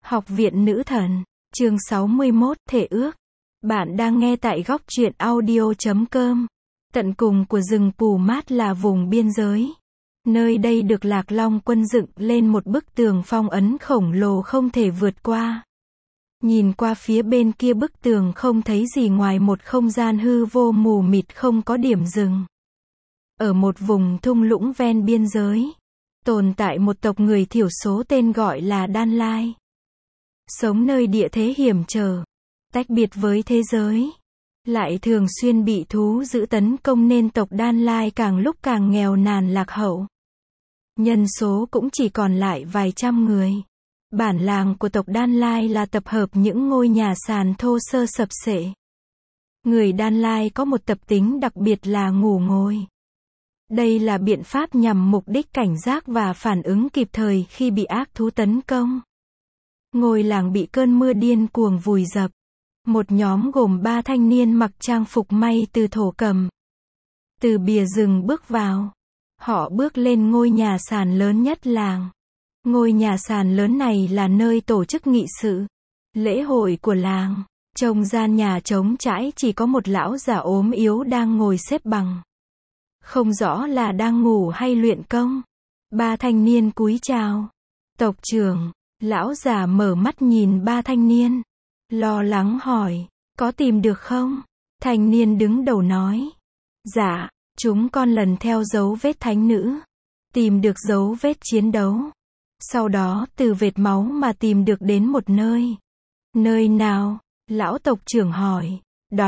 Học viện Nữ Thần, chương 61, Thể ước. Bạn đang nghe tại góc truyện audio.com. Tận cùng của rừng Pù Mát là vùng biên giới. Nơi đây được Lạc Long quân dựng lên một bức tường phong ấn khổng lồ không thể vượt qua. Nhìn qua phía bên kia bức tường không thấy gì ngoài một không gian hư vô mù mịt không có điểm dừng. Ở một vùng thung lũng ven biên giới, tồn tại một tộc người thiểu số tên gọi là Đan Lai. Sống nơi địa thế hiểm trở, tách biệt với thế giới, lại thường xuyên bị thú dữ tấn công nên tộc Đan Lai càng lúc càng nghèo nàn lạc hậu. Nhân số cũng chỉ còn lại vài trăm người. Bản làng của tộc Đan Lai là tập hợp những ngôi nhà sàn thô sơ sập xệ. Người Đan Lai có một tập tính đặc biệt là ngủ ngồi. Đây là biện pháp nhằm mục đích cảnh giác và phản ứng kịp thời khi bị ác thú tấn công. Ngôi làng bị cơn mưa điên cuồng vùi dập. Một nhóm gồm 3 thanh niên mặc trang phục may từ thổ cầm, từ bìa rừng bước vào. Họ bước lên ngôi nhà sàn lớn nhất làng. Ngôi nhà sàn lớn này là nơi tổ chức nghị sự, lễ hội của làng. Trong gian nhà trống trải chỉ có một lão già ốm yếu đang ngồi xếp bằng. Không rõ là đang ngủ hay luyện công. 3 thanh niên cúi chào. Tộc trưởng. Lão già mở mắt nhìn 3 thanh niên, lo lắng hỏi, có tìm được không? Thanh niên đứng đầu nói, dạ, chúng con lần theo dấu vết thánh nữ, tìm được dấu vết chiến đấu. Sau đó từ vệt máu mà tìm được đến một nơi. Nơi nào? Lão tộc trưởng hỏi.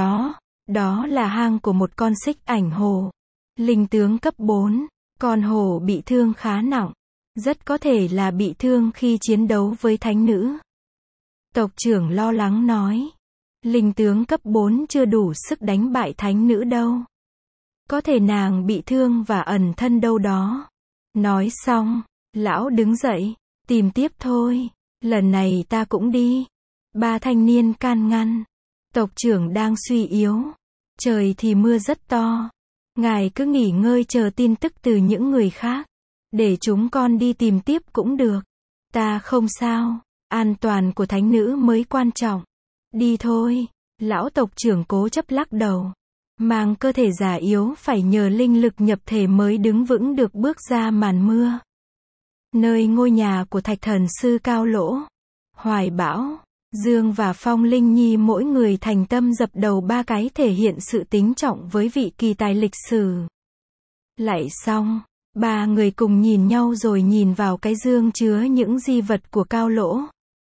Đó là hang của một con xích ảnh hổ. Linh tướng cấp 4, con hổ bị thương khá nặng. Rất có thể là bị thương khi chiến đấu với thánh nữ. Tộc trưởng lo lắng nói. Linh tướng cấp 4 chưa đủ sức đánh bại thánh nữ đâu. Có thể nàng bị thương và ẩn thân đâu đó. Nói xong, lão đứng dậy, tìm tiếp thôi. Lần này ta cũng đi. 3 thanh niên can ngăn. Tộc trưởng đang suy yếu. Trời thì mưa rất to. Ngài cứ nghỉ ngơi chờ tin tức từ những người khác. Để chúng con đi tìm tiếp cũng được. Ta không sao. An toàn của thánh nữ mới quan trọng. Đi thôi. Lão tộc trưởng cố chấp lắc đầu. Mang cơ thể già yếu phải nhờ linh lực nhập thể mới đứng vững được bước ra màn mưa. Nơi ngôi nhà của Thạch Thần Sư Cao Lỗ, Hoài Bão, Dương và Phong Linh Nhi mỗi người thành tâm dập đầu 3 cái thể hiện sự kính trọng với vị kỳ tài lịch sử. Lạy xong, 3 người cùng nhìn nhau rồi nhìn vào cái dương chứa những di vật của Cao Lỗ.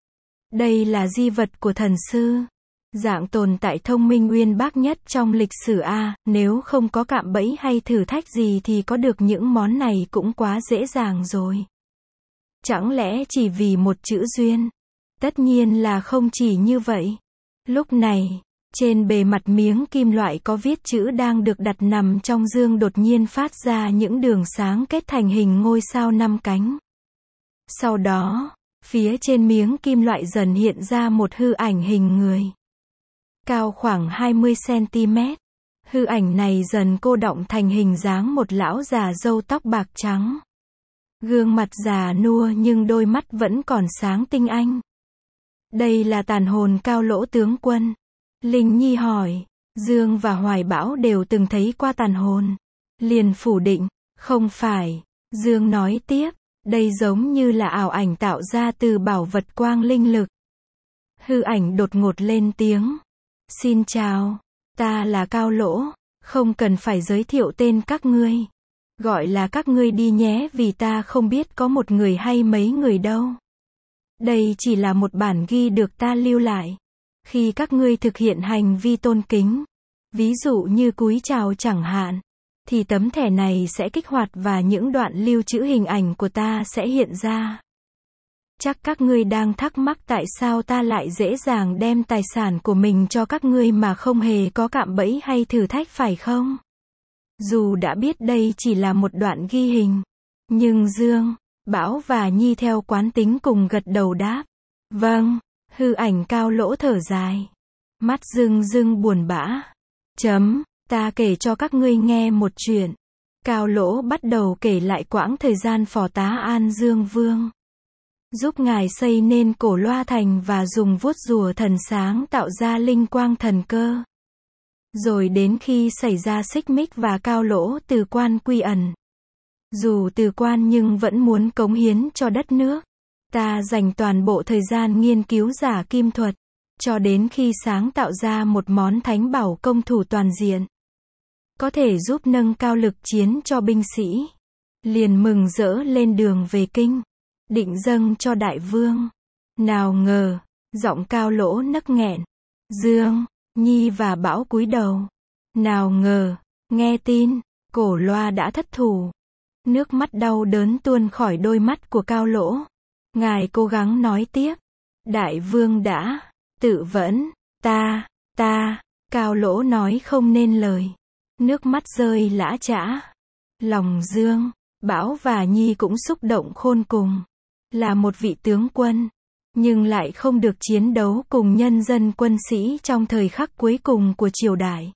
Đây là di vật của thần sư. Dạng tồn tại thông minh uyên bác nhất trong lịch sử A, nếu không có cạm bẫy hay thử thách gì thì có được những món này cũng quá dễ dàng rồi. Chẳng lẽ chỉ vì một chữ duyên? Tất nhiên là không chỉ như vậy. Lúc này, trên bề mặt miếng kim loại có viết chữ đang được đặt nằm trong dương đột nhiên phát ra những đường sáng kết thành hình ngôi sao 5 cánh. Sau đó, phía trên miếng kim loại dần hiện ra một hư ảnh hình người. Cao khoảng 20 cm. Hư ảnh này dần cô đọng thành hình dáng một lão già râu tóc bạc trắng. Gương mặt già nua nhưng đôi mắt vẫn còn sáng tinh anh. Đây là tàn hồn Cao Lỗ tướng quân. Linh Nhi hỏi. Dương và Hoài Bão đều từng thấy qua tàn hồn. Liền phủ định. Không phải. Dương nói tiếp. Đây giống như là ảo ảnh tạo ra từ bảo vật quang linh lực. Hư ảnh đột ngột lên tiếng. Xin chào. Ta là Cao Lỗ. Không cần phải giới thiệu tên các ngươi. Gọi là các ngươi đi nhé vì ta không biết có một người hay mấy người đâu. Đây chỉ là một bản ghi được ta lưu lại. Khi các ngươi thực hiện hành vi tôn kính, ví dụ như cúi chào chẳng hạn, thì tấm thẻ này sẽ kích hoạt và những đoạn lưu trữ hình ảnh của ta sẽ hiện ra. Chắc các ngươi đang thắc mắc tại sao ta lại dễ dàng đem tài sản của mình cho các ngươi mà không hề có cạm bẫy hay thử thách phải không? Dù đã biết đây chỉ là một đoạn ghi hình, nhưng Dương, Bão và Nhi theo quán tính cùng gật đầu đáp. Vâng. Hư ảnh Cao Lỗ thở dài. Mắt rưng rưng buồn bã. Ta kể cho các ngươi nghe một chuyện. Cao Lỗ bắt đầu kể lại quãng thời gian phò tá An Dương Vương. giúp ngài xây nên cổ loa thành và dùng vuốt rùa thần sáng tạo ra linh quang thần cơ. Rồi đến khi xảy ra xích mích và Cao Lỗ từ quan quy ẩn. Dù từ quan nhưng vẫn muốn cống hiến cho đất nước. Ta dành toàn bộ thời gian nghiên cứu giả kim thuật, cho đến khi sáng tạo ra một món thánh bảo công thủ toàn diện. Có thể giúp nâng cao lực chiến cho binh sĩ. Liền mừng rỡ lên đường về kinh, định dâng cho đại vương. Nào ngờ, giọng Cao Lỗ nấc nghẹn. Dương, Nhi và Bảo cúi đầu. Nào ngờ, nghe tin, cổ loa đã thất thủ. Nước mắt đau đớn tuôn khỏi đôi mắt của Cao Lỗ. Ngài cố gắng nói tiếp. Đại vương đã tự vẫn, ta, Cao Lỗ nói không nên lời. Nước mắt rơi lã chã. Lòng Dương, Bảo và Nhi cũng xúc động khôn cùng. Là một vị tướng quân, nhưng lại không được chiến đấu cùng nhân dân quân sĩ trong thời khắc cuối cùng của triều đại.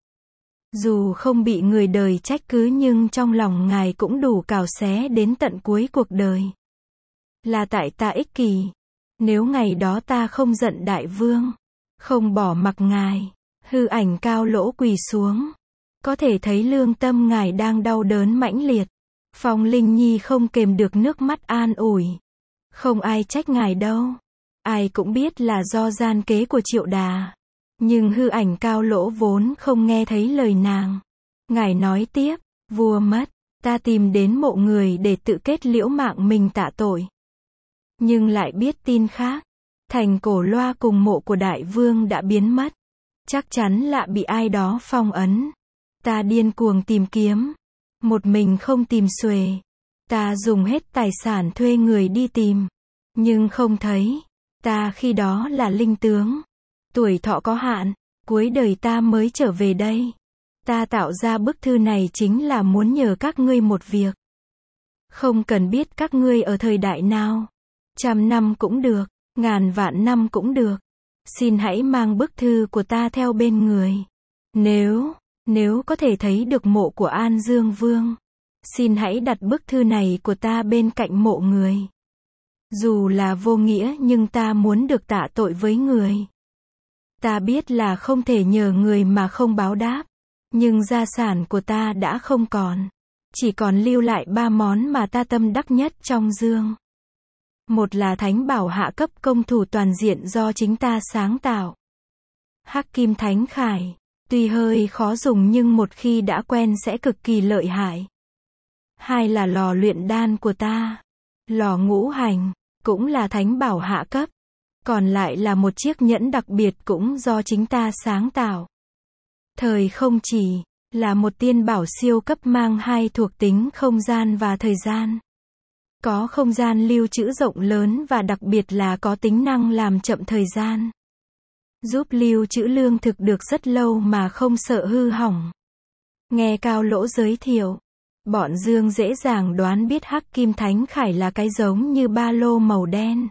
Dù không bị người đời trách cứ nhưng trong lòng ngài cũng đủ cào xé đến tận cuối cuộc đời. Là tại ta ích kỷ. Nếu ngày đó ta không giận đại vương, không bỏ mặc ngài, hư ảnh Cao Lỗ quỳ xuống. Có thể thấy lương tâm ngài đang đau đớn mãnh liệt. Phong Linh Nhi không kềm được nước mắt an ủi. Không ai trách ngài đâu. Ai cũng biết là do gian kế của Triệu Đà. Nhưng hư ảnh Cao Lỗ vốn không nghe thấy lời nàng. Ngài nói tiếp, vua mất, ta tìm đến mộ người để tự kết liễu mạng mình tạ tội. Nhưng lại biết tin khác. Thành cổ loa cùng mộ của đại vương đã biến mất. Chắc chắn là bị ai đó phong ấn. Ta điên cuồng tìm kiếm. Một mình không tìm xuề. Ta dùng hết tài sản thuê người đi tìm. Nhưng không thấy. Ta khi đó là linh tướng. Tuổi thọ có hạn. Cuối đời ta mới trở về đây. Ta tạo ra bức thư này chính là muốn nhờ các ngươi một việc. Không cần biết các ngươi ở thời đại nào. 100 năm cũng được. Ngàn vạn năm cũng được. Xin hãy mang bức thư của ta theo bên người. Nếu có thể thấy được mộ của An Dương Vương, xin hãy đặt bức thư này của ta bên cạnh mộ người. Dù là vô nghĩa nhưng ta muốn được tạ tội với người. Ta biết là không thể nhờ người mà không báo đáp. Nhưng gia sản của ta đã không còn. Chỉ còn lưu lại 3 món mà ta tâm đắc nhất trong dương. Một là thánh bảo hạ cấp công thủ toàn diện do chính ta sáng tạo. Hắc Kim Thánh Khải. Tuy hơi khó dùng nhưng một khi đã quen sẽ cực kỳ lợi hại. Hai là lò luyện đan của ta. Lò ngũ hành, cũng là thánh bảo hạ cấp. Còn lại là một chiếc nhẫn đặc biệt cũng do chính ta sáng tạo. Thời không chỉ là một tiên bảo siêu cấp mang 2 thuộc tính không gian và thời gian. Có không gian lưu trữ rộng lớn và đặc biệt là có tính năng làm chậm thời gian. Giúp lưu trữ lương thực được rất lâu mà không sợ hư hỏng. Nghe Cao Lỗ giới thiệu, bọn Dương dễ dàng đoán biết Hắc Kim Thánh Khải là cái giống như ba lô màu đen.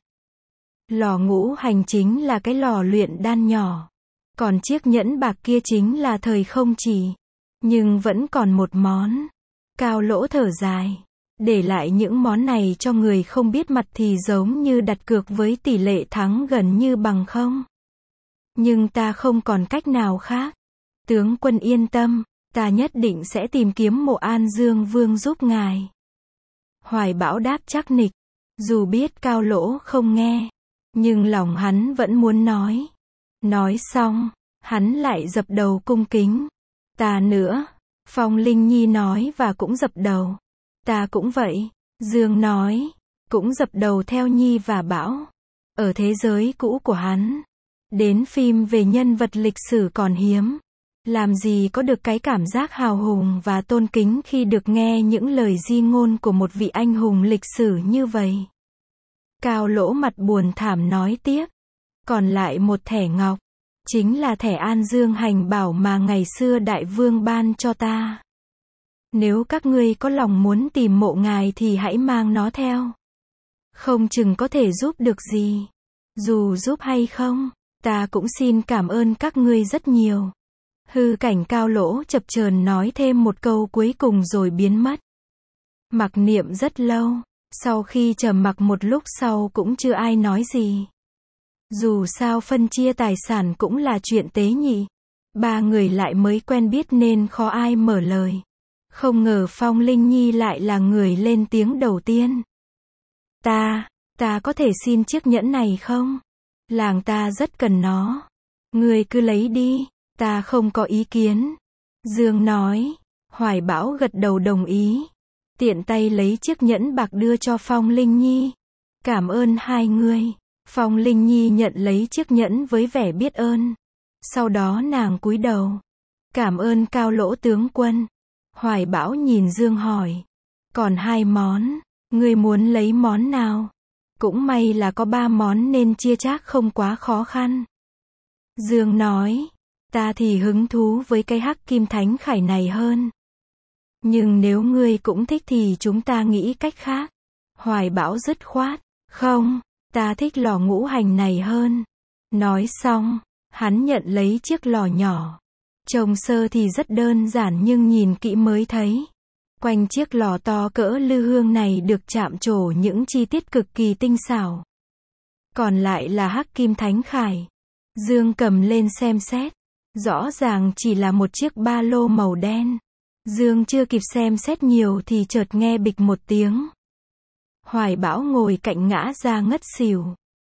Lò ngũ hành chính là cái lò luyện đan nhỏ. Còn chiếc nhẫn bạc kia chính là thời không chỉ. Nhưng vẫn còn một món. Cao Lỗ thở dài. Để lại những món này cho người không biết mặt thì giống như đặt cược với tỷ lệ thắng gần như bằng không. Nhưng ta không còn cách nào khác. Tướng quân yên tâm, ta nhất định sẽ tìm kiếm mộ An Dương Vương giúp ngài. Hoài Bão đáp chắc nịch. Dù biết Cao Lỗ không nghe, nhưng lòng hắn vẫn muốn nói. Nói xong, hắn lại dập đầu cung kính. Ta nữa. Phong Linh Nhi nói và cũng dập đầu. Ta cũng vậy. Dương nói, cũng dập đầu theo Nhi và Bảo. Ở thế giới cũ của hắn, đến phim về nhân vật lịch sử còn hiếm. Làm gì có được cái cảm giác hào hùng và tôn kính khi được nghe những lời di ngôn của một vị anh hùng lịch sử như vậy. Cao Lỗ mặt buồn thảm nói tiếp. Còn lại một thẻ ngọc. Chính là thẻ An Dương hành bảo mà ngày xưa đại vương ban cho ta. Nếu các ngươi có lòng muốn tìm mộ ngài thì hãy mang nó theo. Không chừng có thể giúp được gì. Dù giúp hay không, ta cũng xin cảm ơn các ngươi rất nhiều. Hư cảnh Cao Lỗ chập chờn nói thêm một câu cuối cùng rồi biến mất. Mặc niệm rất lâu, Sau khi trầm mặc một lúc sau cũng chưa ai nói gì. Dù sao phân chia tài sản cũng là chuyện tế nhị. Ba người lại mới quen biết nên khó ai mở lời. Không ngờ Phong Linh Nhi lại là người lên tiếng đầu tiên. Ta có thể xin chiếc nhẫn này không? Làng ta rất cần nó. Ngươi cứ lấy đi, ta không có ý kiến. Dương nói. Hoài Bão gật đầu đồng ý. Tiện tay lấy chiếc nhẫn bạc đưa cho Phong Linh Nhi. Cảm ơn hai người. Phong Linh Nhi nhận lấy chiếc nhẫn với vẻ biết ơn. Sau đó nàng cúi đầu. Cảm ơn Cao Lỗ tướng quân. Hoài Bão nhìn Dương hỏi. Còn 2 món, ngươi muốn lấy món nào? Cũng may là có 3 món nên chia chác không quá khó khăn. Dương nói. Ta thì hứng thú với cái hắc kim thánh khải này hơn. Nhưng nếu ngươi cũng thích thì chúng ta nghĩ cách khác. Hoài Bão dứt khoát. Không, ta thích lò ngũ hành này hơn. Nói xong, hắn nhận lấy chiếc lò nhỏ. Trông sơ thì rất đơn giản nhưng nhìn kỹ mới thấy. Quanh chiếc lò to cỡ lư hương này được chạm trổ những chi tiết cực kỳ tinh xảo. Còn lại là hắc kim thánh khải. Dương cầm lên xem xét. Rõ ràng chỉ là một chiếc ba lô màu đen. Dương chưa kịp xem xét nhiều thì chợt nghe bịch một tiếng. Hoài Bão ngồi cạnh ngã ra ngất xỉu.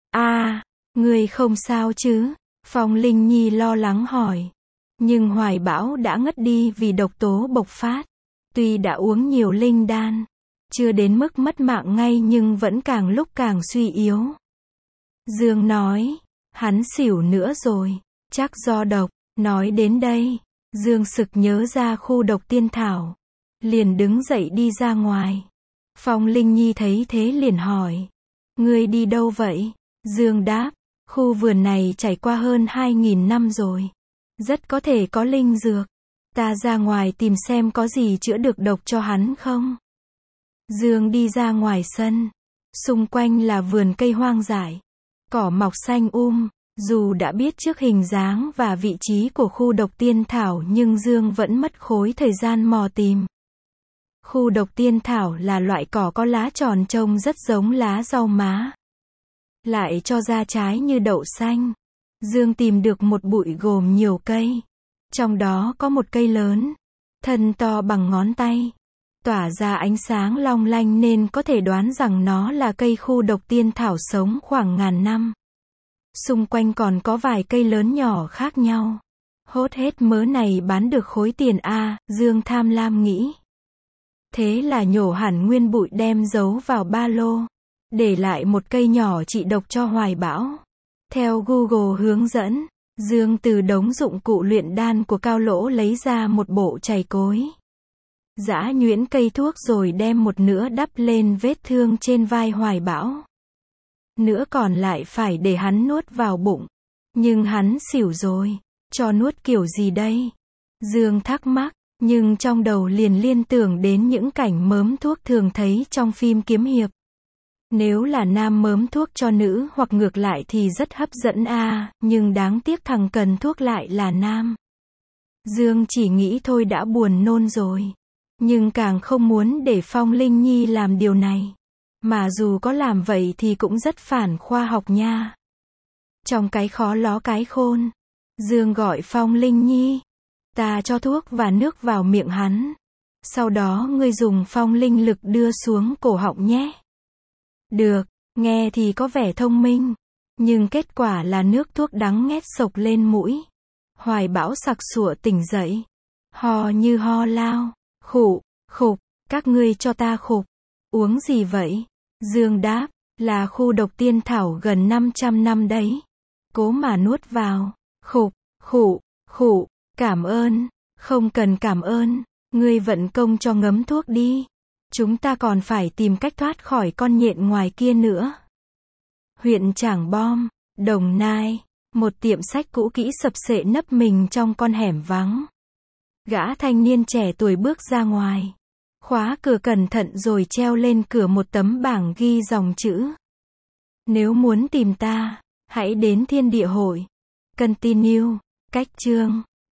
Ngươi không sao chứ? Phong Linh Nhi lo lắng hỏi. Nhưng Hoài Bão đã ngất đi vì độc tố bộc phát. Tuy đã uống nhiều linh đan, chưa đến mức mất mạng ngay nhưng vẫn càng lúc càng suy yếu. Dương nói, hắn xỉu nữa rồi, chắc do độc. Nói đến đây, Dương sực nhớ ra khu độc tiên thảo. Liền đứng dậy đi ra ngoài. Phong Linh Nhi thấy thế liền hỏi. Ngươi đi đâu vậy? Dương đáp, khu vườn này trải qua hơn 2.000 năm rồi. Rất có thể có linh dược. Ta ra ngoài tìm xem có gì chữa được độc cho hắn không? Dương đi ra ngoài sân. Xung quanh là vườn cây hoang dại. Cỏ mọc xanh Dù đã biết trước hình dáng và vị trí của khu độc tiên thảo nhưng Dương vẫn mất khối thời gian mò tìm. Khu độc tiên thảo là loại cỏ có lá tròn trông rất giống lá rau má. Lại cho ra trái như đậu xanh. Dương tìm được một bụi gồm nhiều cây. Trong đó có một cây lớn, thân to bằng ngón tay, tỏa ra ánh sáng long lanh nên có thể đoán rằng nó là cây khu độc tiên thảo sống khoảng ngàn năm. Xung quanh còn có vài cây lớn nhỏ khác nhau. Hốt hết mớ này bán được khối tiền Dương tham lam nghĩ. Thế là nhổ hẳn nguyên bụi đem giấu vào ba lô. Để lại một cây nhỏ trị độc cho Hoài Bão. Theo Google hướng dẫn, Dương từ đống dụng cụ luyện đan của Cao Lỗ lấy ra một bộ chày cối. Giã nhuyễn cây thuốc rồi đem một nửa đắp lên vết thương trên vai Hoài Bão. Nửa còn lại phải để hắn nuốt vào bụng. Nhưng hắn xỉu rồi, cho nuốt kiểu gì đây? Dương thắc mắc, nhưng trong đầu liền liên tưởng đến những cảnh mớm thuốc thường thấy trong phim kiếm hiệp. Nếu là nam mớm thuốc cho nữ hoặc ngược lại thì rất hấp dẫn nhưng đáng tiếc thằng cần thuốc lại là nam. Dương chỉ nghĩ thôi đã buồn nôn rồi. Nhưng càng không muốn để Phong Linh Nhi làm điều này. Mà dù có làm vậy thì cũng rất phản khoa học nha. Trong cái khó ló cái khôn, Dương gọi Phong Linh Nhi. Ta cho thuốc và nước vào miệng hắn. Sau đó ngươi dùng phong linh lực đưa xuống cổ họng nhé. Được, nghe thì có vẻ thông minh. Nhưng kết quả là nước thuốc đắng nghét sộc lên mũi. Hoài Bão sặc sụa tỉnh dậy. Ho như ho lao. Khục, các ngươi cho ta khục. Uống gì vậy? Dương đáp, là khu độc tiên thảo gần 500 năm đấy. Cố mà nuốt vào. Khụ, cảm ơn. Không cần cảm ơn. Ngươi vận công cho ngấm thuốc đi. Chúng ta còn phải tìm cách thoát khỏi con nhện ngoài kia nữa. Huyện Trảng Bom, Đồng Nai, một tiệm sách cũ kỹ sập xệ nấp mình trong con hẻm vắng. Gã thanh niên trẻ tuổi bước ra ngoài. Khóa cửa cẩn thận rồi treo lên cửa một tấm bảng ghi dòng chữ. Nếu muốn tìm ta, hãy đến Thiên Địa Hội. Continue, cách chương.